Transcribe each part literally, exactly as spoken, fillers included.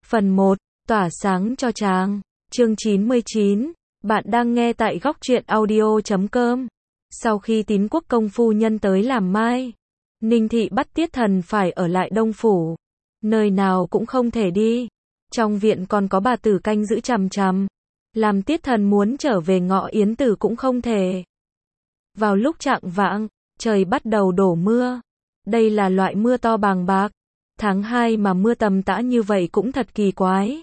Phần một. Tỏa sáng cho chàng. Chương chín mươi chín. Bạn đang nghe tại góc truyện audio chấm com. Sau khi Tín Quốc công phu nhân tới làm mai, Ninh Thị bắt Tiết Thần phải ở lại Đông Phủ. Nơi nào cũng không thể đi. Trong viện còn có bà tử canh giữ chằm chằm. Làm Tiết Thần muốn trở về Ngọ Yến Tử cũng không thể. Vào lúc chạng vạng, trời bắt đầu đổ mưa. Đây là loại mưa to bàng bạc. Tháng hai mà mưa tầm tã như vậy cũng thật kỳ quái.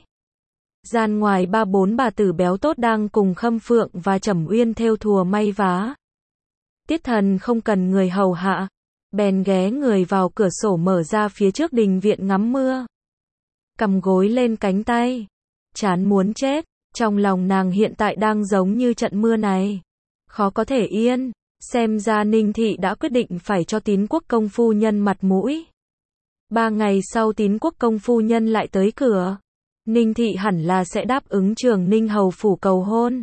Gian ngoài ba bốn bà tử béo tốt đang cùng Khâm Phượng và Trầm Uyên thêu thùa may vá. Tiết Thần không cần người hầu hạ, bèn ghé người vào cửa sổ mở ra phía trước đình viện ngắm mưa. Cầm gối lên cánh tay, chán muốn chết, trong lòng nàng hiện tại đang giống như trận mưa này, khó có thể yên. Xem ra Ninh Thị đã quyết định phải cho Tín Quốc công phu nhân mặt mũi. Ba ngày sau Tín Quốc công phu nhân lại tới cửa. Ninh Thị hẳn là sẽ đáp ứng Trường Ninh hầu phủ cầu hôn.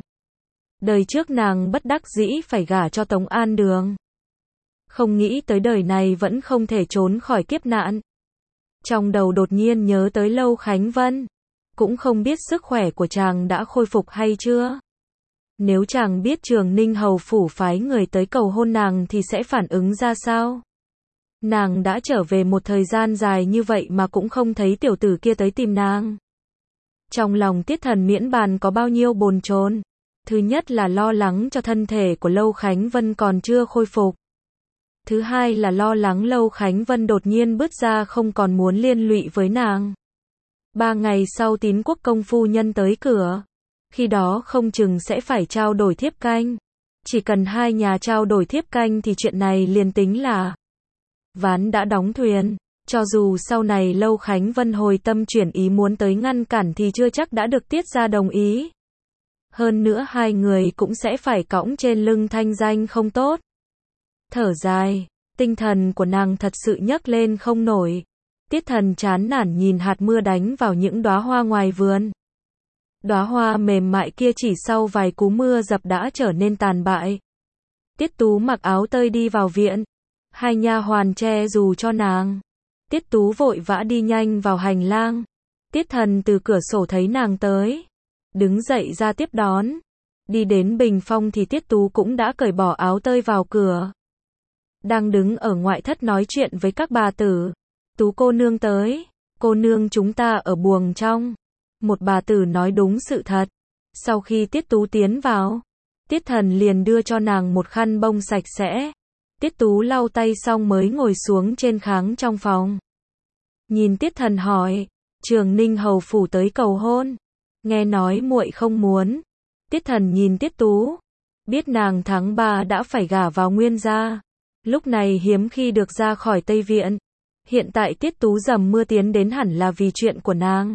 Đời trước nàng bất đắc dĩ phải gả cho Tống An Đường. Không nghĩ tới đời này vẫn không thể trốn khỏi kiếp nạn. Trong đầu đột nhiên nhớ tới Lâu Khánh Vân. Cũng không biết sức khỏe của chàng đã khôi phục hay chưa. Nếu chàng biết Trường Ninh hầu phủ phái người tới cầu hôn nàng thì sẽ phản ứng ra sao? Nàng đã trở về một thời gian dài như vậy mà cũng không thấy tiểu tử kia tới tìm nàng. Trong lòng Tiết Thần miễn bàn có bao nhiêu bồn chồn. Thứ nhất là lo lắng cho thân thể của Lâu Khánh Vân còn chưa khôi phục. Thứ hai là lo lắng Lâu Khánh Vân đột nhiên bứt ra không còn muốn liên lụy với nàng. Ba ngày sau Tín Quốc công phu nhân tới cửa. Khi đó không chừng sẽ phải trao đổi thiếp canh. Chỉ cần hai nhà trao đổi thiếp canh thì chuyện này liền tính là ván đã đóng thuyền. Cho dù sau này Lâu Khánh Vân hồi tâm chuyển ý muốn tới ngăn cản thì chưa chắc đã được Tiết gia đồng ý. Hơn nữa hai người cũng sẽ phải cõng trên lưng thanh danh không tốt. Thở dài, tinh thần của nàng thật sự nhấc lên không nổi. Tiết Thần chán nản nhìn hạt mưa đánh vào những đóa hoa ngoài vườn. Đóa hoa mềm mại kia chỉ sau vài cú mưa dập đã trở nên tàn bại. Tiết Tú mặc áo tơi đi vào viện. Hai nha hoàn che dù cho nàng. Tiết Tú vội vã đi nhanh vào hành lang. Tiết Thần từ cửa sổ thấy nàng tới, đứng dậy ra tiếp đón. Đi đến bình phong thì Tiết Tú cũng đã cởi bỏ áo tơi vào cửa. Đang đứng ở ngoại thất nói chuyện với các bà tử. Tú cô nương tới. Cô nương chúng ta ở buồng trong. Một bà tử nói đúng sự thật. Sau khi Tiết Tú tiến vào, Tiết Thần liền đưa cho nàng một khăn bông sạch sẽ. Tiết Tú lau tay xong mới ngồi xuống trên kháng trong phòng. Nhìn Tiết Thần hỏi, Trường Ninh hầu phủ tới cầu hôn. Nghe nói muội không muốn. Tiết Thần nhìn Tiết Tú, biết nàng tháng ba đã phải gả vào Nguyên gia. Lúc này hiếm khi được ra khỏi Tây Viện. Hiện tại Tiết Tú dầm mưa tiến đến hẳn là vì chuyện của nàng.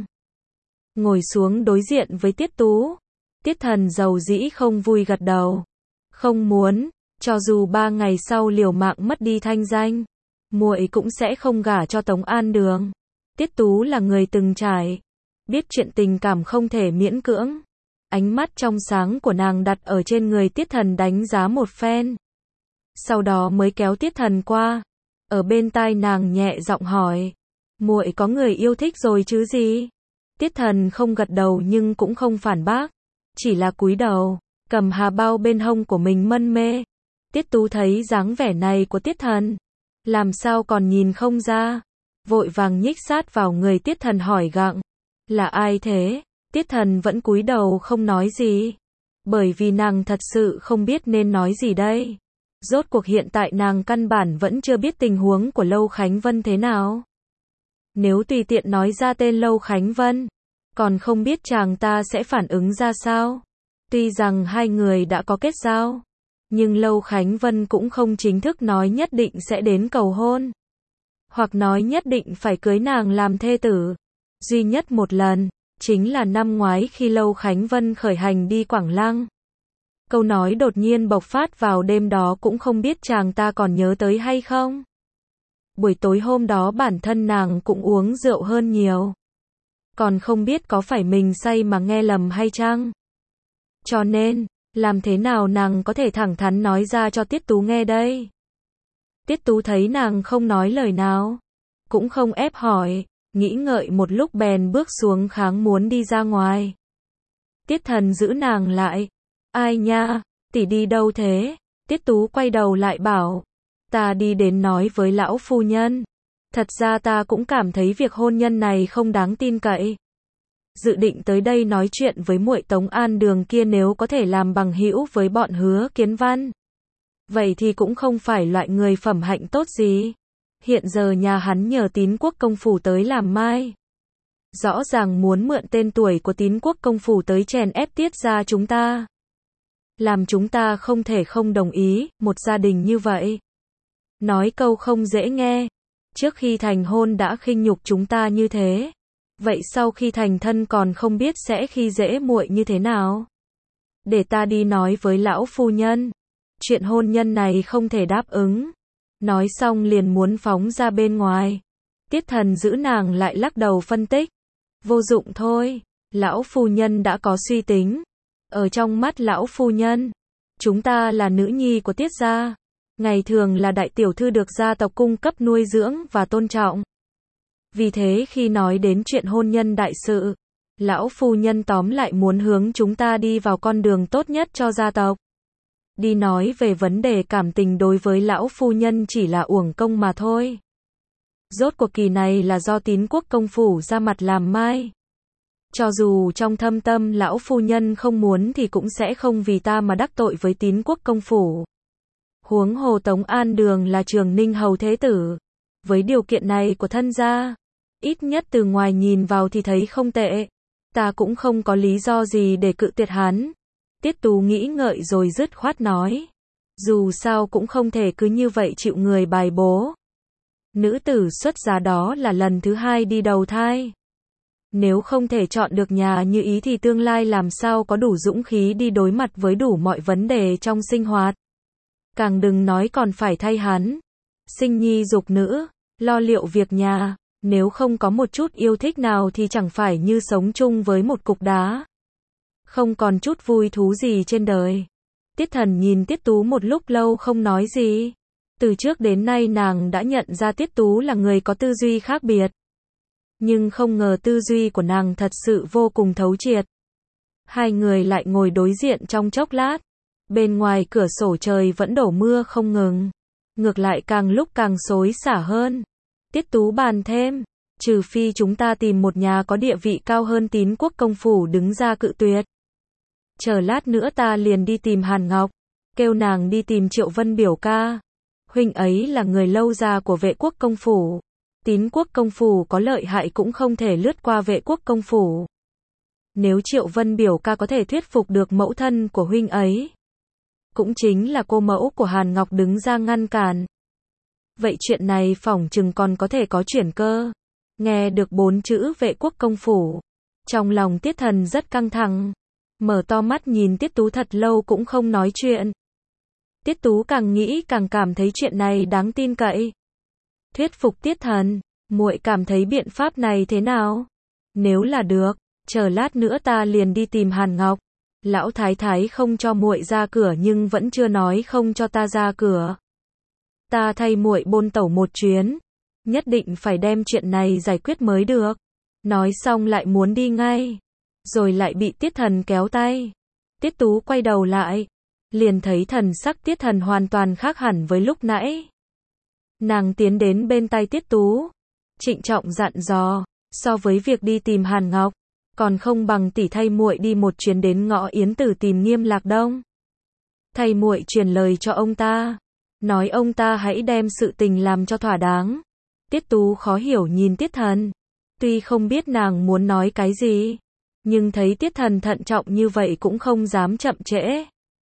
Ngồi xuống đối diện với Tiết Tú, Tiết Thần dầu dĩ không vui gật đầu. Không muốn, cho dù ba ngày sau liều mạng mất đi thanh danh, muội cũng sẽ không gả cho Tống An Đường. Tiết Tú là người từng trải, biết chuyện tình cảm không thể miễn cưỡng. Ánh mắt trong sáng của nàng đặt ở trên người Tiết Thần đánh giá một phen. Sau đó mới kéo Tiết Thần qua, ở bên tai nàng nhẹ giọng hỏi, muội có người yêu thích rồi chứ gì? Tiết Thần không gật đầu nhưng cũng không phản bác, chỉ là cúi đầu, cầm hà bao bên hông của mình mân mê. Tiết Tú thấy dáng vẻ này của Tiết Thần, làm sao còn nhìn không ra, vội vàng nhích sát vào người Tiết Thần hỏi gặng, là ai thế? Tiết Thần vẫn cúi đầu không nói gì, bởi vì nàng thật sự không biết nên nói gì đây. Rốt cuộc hiện tại nàng căn bản vẫn chưa biết tình huống của Lâu Khánh Vân thế nào. Nếu tùy tiện nói ra tên Lâu Khánh Vân, còn không biết chàng ta sẽ phản ứng ra sao. Tuy rằng hai người đã có kết giao, nhưng Lâu Khánh Vân cũng không chính thức nói nhất định sẽ đến cầu hôn, hoặc nói nhất định phải cưới nàng làm thê tử. Duy nhất một lần, chính là năm ngoái khi Lâu Khánh Vân khởi hành đi Quảng Lăng. Câu nói đột nhiên bộc phát vào đêm đó cũng không biết chàng ta còn nhớ tới hay không. Buổi tối hôm đó bản thân nàng cũng uống rượu hơn nhiều. Còn không biết có phải mình say mà nghe lầm hay chăng. Cho nên, làm thế nào nàng có thể thẳng thắn nói ra cho Tiết Tú nghe đây? Tiết Tú thấy nàng không nói lời nào, cũng không ép hỏi, nghĩ ngợi một lúc bèn bước xuống kháng muốn đi ra ngoài. Tiết Thần giữ nàng lại. Ai nha, tỷ đi đâu thế? Tiết Tú quay đầu lại bảo, ta đi đến nói với lão phu nhân. Thật ra ta cũng cảm thấy việc hôn nhân này không đáng tin cậy. Dự định tới đây nói chuyện với muội Tống An Đường kia nếu có thể làm bằng hữu với bọn Hứa Kiến Văn. Vậy thì cũng không phải loại người phẩm hạnh tốt gì. Hiện giờ nhà hắn nhờ Tín Quốc công phủ tới làm mai. Rõ ràng muốn mượn tên tuổi của Tín Quốc công phủ tới chèn ép Tiết gia chúng ta. Làm chúng ta không thể không đồng ý, một gia đình như vậy. Nói câu không dễ nghe. Trước khi thành hôn đã khinh nhục chúng ta như thế. Vậy sau khi thành thân còn không biết sẽ khi dễ muội như thế nào. Để ta đi nói với lão phu nhân. Chuyện hôn nhân này không thể đáp ứng. Nói xong liền muốn phóng ra bên ngoài. Tiết Thần giữ nàng lại lắc đầu phân tích. Vô dụng thôi, lão phu nhân đã có suy tính. Ở trong mắt lão phu nhân, chúng ta là nữ nhi của Tiết gia. Ngày thường là đại tiểu thư được gia tộc cung cấp nuôi dưỡng và tôn trọng. Vì thế khi nói đến chuyện hôn nhân đại sự, lão phu nhân tóm lại muốn hướng chúng ta đi vào con đường tốt nhất cho gia tộc. Đi nói về vấn đề cảm tình đối với lão phu nhân chỉ là uổng công mà thôi. Rốt cuộc kỳ này là do Tín Quốc công phủ ra mặt làm mai. Cho dù trong thâm tâm lão phu nhân không muốn thì cũng sẽ không vì ta mà đắc tội với Tín Quốc công phủ. Huống hồ Tống An Đường là Trường Ninh hầu thế tử. Với điều kiện này của thân gia, ít nhất từ ngoài nhìn vào thì thấy không tệ. Ta cũng không có lý do gì để cự tuyệt hắn. Tiết Tú nghĩ ngợi rồi dứt khoát nói. Dù sao cũng không thể cứ như vậy chịu người bài bố. Nữ tử xuất gia đó là lần thứ hai đi đầu thai. Nếu không thể chọn được nhà như ý thì tương lai làm sao có đủ dũng khí đi đối mặt với đủ mọi vấn đề trong sinh hoạt. Càng đừng nói còn phải thay hắn. Sinh nhi dục nữ, lo liệu việc nhà, nếu không có một chút yêu thích nào thì chẳng phải như sống chung với một cục đá. Không còn chút vui thú gì trên đời. Tiết Thần nhìn Tiết Tú một lúc lâu không nói gì. Từ trước đến nay nàng đã nhận ra Tiết Tú là người có tư duy khác biệt. Nhưng không ngờ tư duy của nàng thật sự vô cùng thấu triệt. Hai người lại ngồi đối diện trong chốc lát. Bên ngoài cửa sổ trời vẫn đổ mưa không ngừng. Ngược lại càng lúc càng xối xả hơn. Tiết Tú bàn thêm. Trừ phi chúng ta tìm một nhà có địa vị cao hơn Tín Quốc công phủ đứng ra cự tuyệt. Chờ lát nữa ta liền đi tìm Hàn Ngọc. Kêu nàng đi tìm Triệu Vân biểu ca. Huynh ấy là người lâu già của Vệ Quốc công phủ. Tín Quốc công phủ có lợi hại cũng không thể lướt qua Vệ Quốc công phủ. Nếu Triệu Vân biểu ca có thể thuyết phục được mẫu thân của huynh ấy, cũng chính là cô mẫu của Hàn Ngọc đứng ra ngăn cản. Vậy chuyện này phỏng chừng còn có thể có chuyển cơ. Nghe được bốn chữ Vệ Quốc công phủ, trong lòng Tiết Thần rất căng thẳng. Mở to mắt nhìn Tiết Tú thật lâu cũng không nói chuyện. Tiết Tú càng nghĩ càng cảm thấy chuyện này đáng tin cậy. Thuyết phục Tiết Thần, muội cảm thấy biện pháp này thế nào? Nếu là được, chờ lát nữa ta liền đi tìm Hàn Ngọc. Lão thái thái không cho muội ra cửa nhưng vẫn chưa nói không cho ta ra cửa. Ta thay muội bôn tẩu một chuyến, nhất định phải đem chuyện này giải quyết mới được. Nói xong lại muốn đi ngay, rồi lại bị Tiết Thần kéo tay. Tiết Tú quay đầu lại, liền thấy thần sắc Tiết Thần hoàn toàn khác hẳn với lúc nãy. Nàng tiến đến bên tay Tiết Tú, trịnh trọng dặn dò, so với việc đi tìm Hàn Ngọc, còn không bằng tỷ thay muội đi một chuyến đến ngõ Yến Tử tìm Nghiêm Lạc Đông. Thay muội truyền lời cho ông ta, nói ông ta hãy đem sự tình làm cho thỏa đáng. Tiết Tú khó hiểu nhìn Tiết Thần, tuy không biết nàng muốn nói cái gì, nhưng thấy Tiết Thần thận trọng như vậy cũng không dám chậm trễ.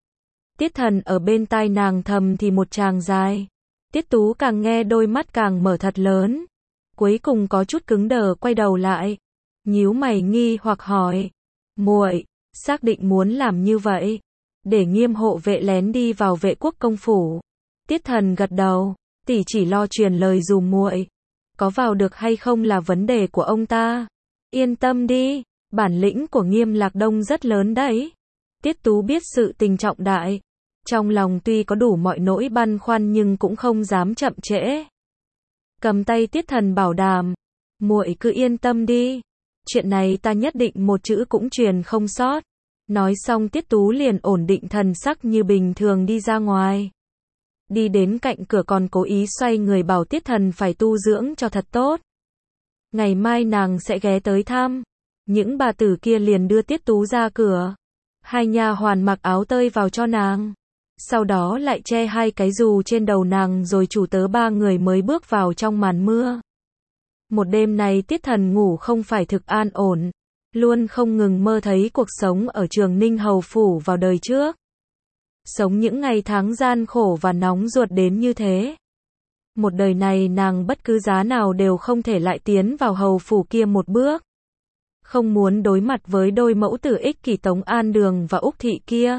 Tiết Thần ở bên tai nàng thầm thì một tràng dài. Tiết Tú càng nghe đôi mắt càng mở thật lớn. Cuối cùng có chút cứng đờ quay đầu lại. Nhíu mày nghi hoặc hỏi. Muội, xác định muốn làm như vậy, để Nghiêm hộ vệ lén đi vào Vệ Quốc công phủ. Tiết Thần gật đầu. Tỷ chỉ lo truyền lời dùm muội. Có vào được hay không là vấn đề của ông ta. Yên tâm đi, bản lĩnh của Nghiêm Lạc Đông rất lớn đấy. Tiết Tú biết sự tình trọng đại. Trong lòng tuy có đủ mọi nỗi băn khoăn nhưng cũng không dám chậm trễ. Cầm tay Tiết Thần bảo đảm. muội cứ yên tâm đi. Chuyện này ta nhất định một chữ cũng truyền không sót. Nói xong Tiết Tú liền ổn định thần sắc như bình thường đi ra ngoài. Đi đến cạnh cửa còn cố ý xoay người bảo Tiết Thần phải tu dưỡng cho thật tốt. Ngày mai nàng sẽ ghé tới thăm. Những bà tử kia liền đưa Tiết Tú ra cửa. Hai nha hoàn mặc áo tơi vào cho nàng. Sau đó lại che hai cái dù trên đầu nàng rồi chủ tớ ba người mới bước vào trong màn mưa. Một đêm này Tiết Thần ngủ không phải thực an ổn. Luôn không ngừng mơ thấy cuộc sống ở Trường Ninh Hầu Phủ vào đời trước. Sống những ngày tháng gian khổ và nóng ruột đến như thế. Một đời này nàng bất cứ giá nào đều không thể lại tiến vào hầu phủ kia một bước. Không muốn đối mặt với đôi mẫu tử ích kỷ Tống An Đường và Úc Thị kia.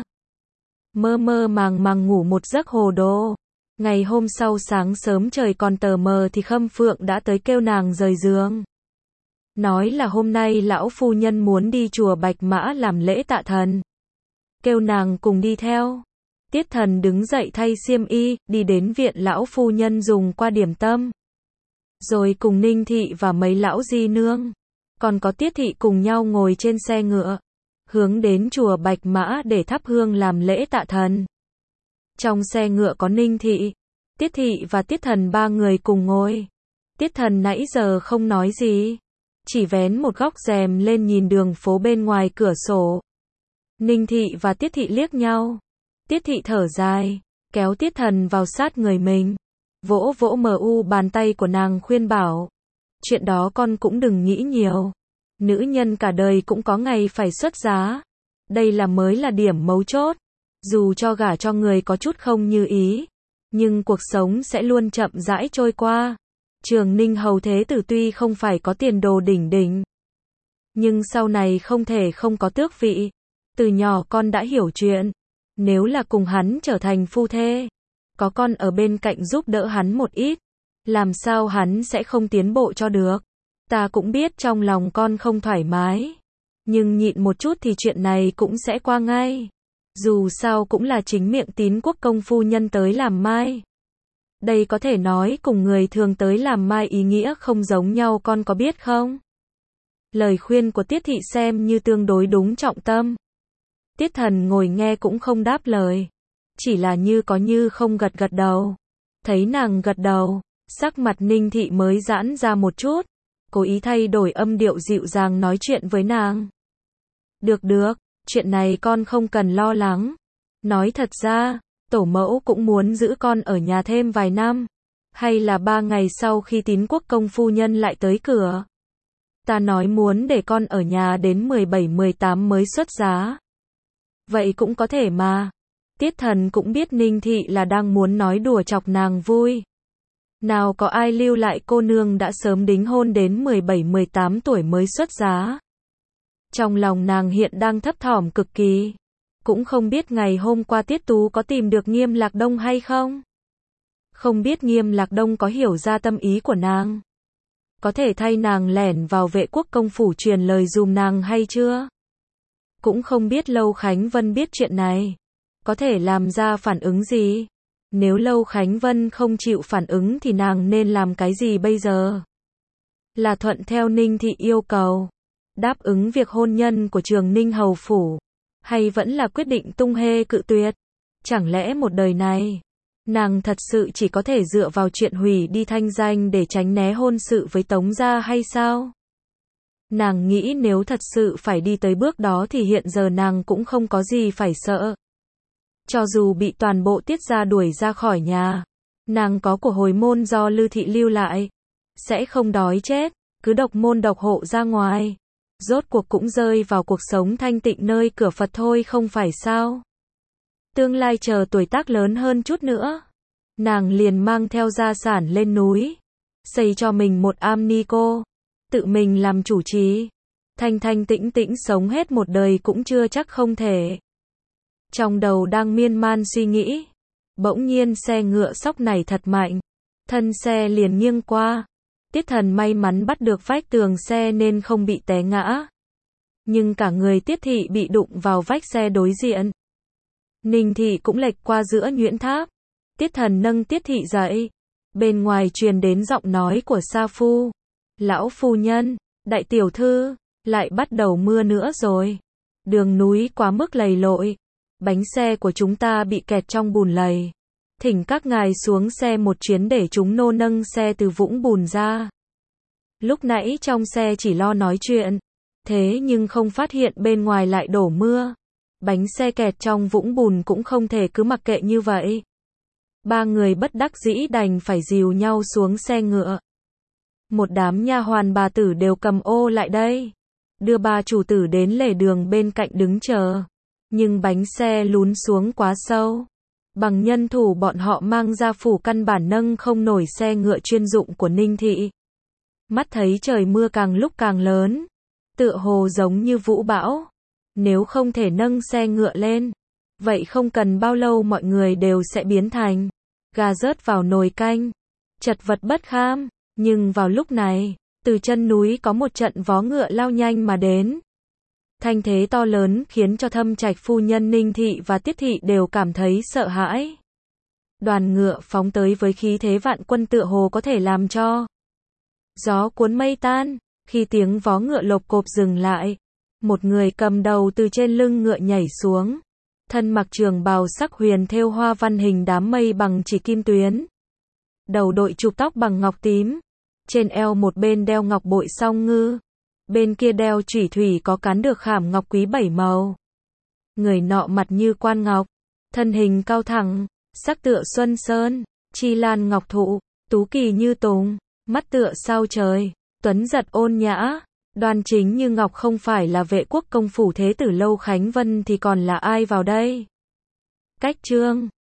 Mơ mơ màng màng ngủ một giấc hồ đồ. Ngày hôm sau sáng sớm trời còn tờ mờ thì Khâm Phượng đã tới kêu nàng rời giường. Nói là hôm nay lão phu nhân muốn đi chùa Bạch Mã làm lễ tạ thần. Kêu nàng cùng đi theo. Tiết Thần đứng dậy thay xiêm y, đi đến viện lão phu nhân dùng qua điểm tâm. Rồi cùng Ninh Thị và mấy lão di nương, còn có Tiết Thị cùng nhau ngồi trên xe ngựa, hướng đến chùa Bạch Mã để thắp hương làm lễ tạ thần. Trong xe ngựa có Ninh Thị, Tiết Thị và Tiết Thần ba người cùng ngồi. Tiết Thần nãy giờ không nói gì, chỉ vén một góc rèm lên nhìn đường phố bên ngoài cửa sổ. Ninh Thị và Tiết Thị liếc nhau. Tiết Thị thở dài, kéo Tiết Thần vào sát người mình, vỗ vỗ mờ u bàn tay của nàng khuyên bảo. Chuyện đó con cũng đừng nghĩ nhiều. Nữ nhân cả đời cũng có ngày phải xuất giá. Đây là mới là điểm mấu chốt. Dù cho gả cho người có chút không như ý, nhưng cuộc sống sẽ luôn chậm rãi trôi qua. Trường Ninh Hầu Thế Tử tuy không phải có tiền đồ đỉnh đỉnh, nhưng sau này không thể không có tước vị. Từ nhỏ con đã hiểu chuyện. Nếu là cùng hắn trở thành phu thê, có con ở bên cạnh giúp đỡ hắn một ít, làm sao hắn sẽ không tiến bộ cho được. Ta cũng biết trong lòng con không thoải mái, nhưng nhịn một chút thì chuyện này cũng sẽ qua ngay. Dù sao cũng là chính miệng Tín Quốc công phu nhân tới làm mai. Đây có thể nói cùng người thường tới làm mai ý nghĩa không giống nhau, con có biết không? Lời khuyên của Tiết Thị xem như tương đối đúng trọng tâm. Tiết Thần ngồi nghe cũng không đáp lời, chỉ là như có như không gật gật đầu. Thấy nàng gật đầu, sắc mặt Ninh Thị mới giãn ra một chút, cố ý thay đổi âm điệu dịu dàng nói chuyện với nàng. Được được, chuyện này con không cần lo lắng. Nói thật ra, tổ mẫu cũng muốn giữ con ở nhà thêm vài năm, hay là ba ngày sau khi Tín Quốc công phu nhân lại tới cửa. Ta nói muốn để con ở nhà đến mười bảy mười tám mới xuất giá. Vậy cũng có thể mà. Tiết Thần cũng biết Ninh Thị là đang muốn nói đùa chọc nàng vui. Nào có ai lưu lại cô nương đã sớm đính hôn đến mười bảy mười tám tuổi mới xuất giá. Trong lòng nàng hiện đang thấp thỏm cực kỳ. Cũng không biết ngày hôm qua Tiết Tú có tìm được Nghiêm Lạc Đông hay không. Không biết Nghiêm Lạc Đông có hiểu ra tâm ý của nàng. Có thể thay nàng lẻn vào Vệ Quốc công phủ truyền lời dùm nàng hay chưa. Cũng không biết Lâu Khánh Vân biết chuyện này, có thể làm ra phản ứng gì. Nếu Lâu Khánh Vân không chịu phản ứng thì nàng nên làm cái gì bây giờ? Là thuận theo Ninh Thị yêu cầu, đáp ứng việc hôn nhân của Trường Ninh Hầu Phủ, hay vẫn là quyết định tung hê cự tuyệt? Chẳng lẽ một đời này, nàng thật sự chỉ có thể dựa vào chuyện hủy đi thanh danh để tránh né hôn sự với Tống gia hay sao? Nàng nghĩ nếu thật sự phải đi tới bước đó thì hiện giờ nàng cũng không có gì phải sợ. Cho dù bị toàn bộ Tiết gia đuổi ra khỏi nhà, nàng có của hồi môn do Lư Thị lưu lại, sẽ không đói chết, cứ độc môn độc hộ ra ngoài. Rốt cuộc cũng rơi vào cuộc sống thanh tịnh nơi cửa Phật thôi không phải sao? Tương lai chờ tuổi tác lớn hơn chút nữa, nàng liền mang theo gia sản lên núi, xây cho mình một am ni cô, tự mình làm chủ trì, thanh thanh tĩnh tĩnh sống hết một đời cũng chưa chắc không thể. Trong đầu đang miên man suy nghĩ, bỗng nhiên xe ngựa sóc này thật mạnh, thân xe liền nghiêng qua. Tiết Thần may mắn bắt được vách tường xe nên không bị té ngã, nhưng cả người Tiết Thị bị đụng vào vách xe đối diện. Ninh Thị cũng lệch qua giữa nhuyễn tháp. Tiết Thần nâng Tiết Thị dậy, bên ngoài truyền đến giọng nói của Sa Phu. Lão phu nhân, đại tiểu thư, lại bắt đầu mưa nữa rồi. Đường núi quá mức lầy lội. Bánh xe của chúng ta bị kẹt trong bùn lầy. Thỉnh các ngài xuống xe một chuyến để chúng nô nâng xe từ vũng bùn ra. Lúc nãy trong xe chỉ lo nói chuyện. Thế nhưng không phát hiện bên ngoài lại đổ mưa. Bánh xe kẹt trong vũng bùn cũng không thể cứ mặc kệ như vậy. Ba người bất đắc dĩ đành phải dìu nhau xuống xe ngựa. Một đám nha hoàn bà tử đều cầm ô lại đây. Đưa ba chủ tử đến lề đường bên cạnh đứng chờ. Nhưng bánh xe lún xuống quá sâu. Bằng nhân thủ bọn họ mang ra phủ căn bản nâng không nổi xe ngựa chuyên dụng của Ninh Thị. Mắt thấy trời mưa càng lúc càng lớn. Tựa hồ giống như vũ bão. Nếu không thể nâng xe ngựa lên. Vậy không cần bao lâu mọi người đều sẽ biến thành gà rớt vào nồi canh. Chật vật bất kham. Nhưng vào lúc này, từ chân núi có một trận vó ngựa lao nhanh mà đến. Thanh thế to lớn khiến cho Thâm Trạch phu nhân Ninh Thị và Tiết Thị đều cảm thấy sợ hãi. Đoàn ngựa phóng tới với khí thế vạn quân tựa hồ có thể làm cho gió cuốn mây tan. Khi tiếng vó ngựa lộp cộp dừng lại, một người cầm đầu từ trên lưng ngựa nhảy xuống. Thân mặc trường bào sắc huyền thêu hoa văn hình đám mây bằng chỉ kim tuyến. Đầu đội chụp tóc bằng ngọc tím. Trên eo một bên đeo ngọc bội song ngư. Bên kia đeo chủy thủy có cán được khảm ngọc quý bảy màu. Người nọ mặt như quan ngọc. Thân hình cao thẳng. Sắc tựa xuân sơn. Chi lan ngọc thụ. Tú kỳ như tùng. Mắt tựa sao trời. Tuấn giật ôn nhã. Đoan chính như ngọc, không phải là Vệ quốc công phủ thế tử Lâu Khánh Vân thì còn là ai vào đây? Cách chương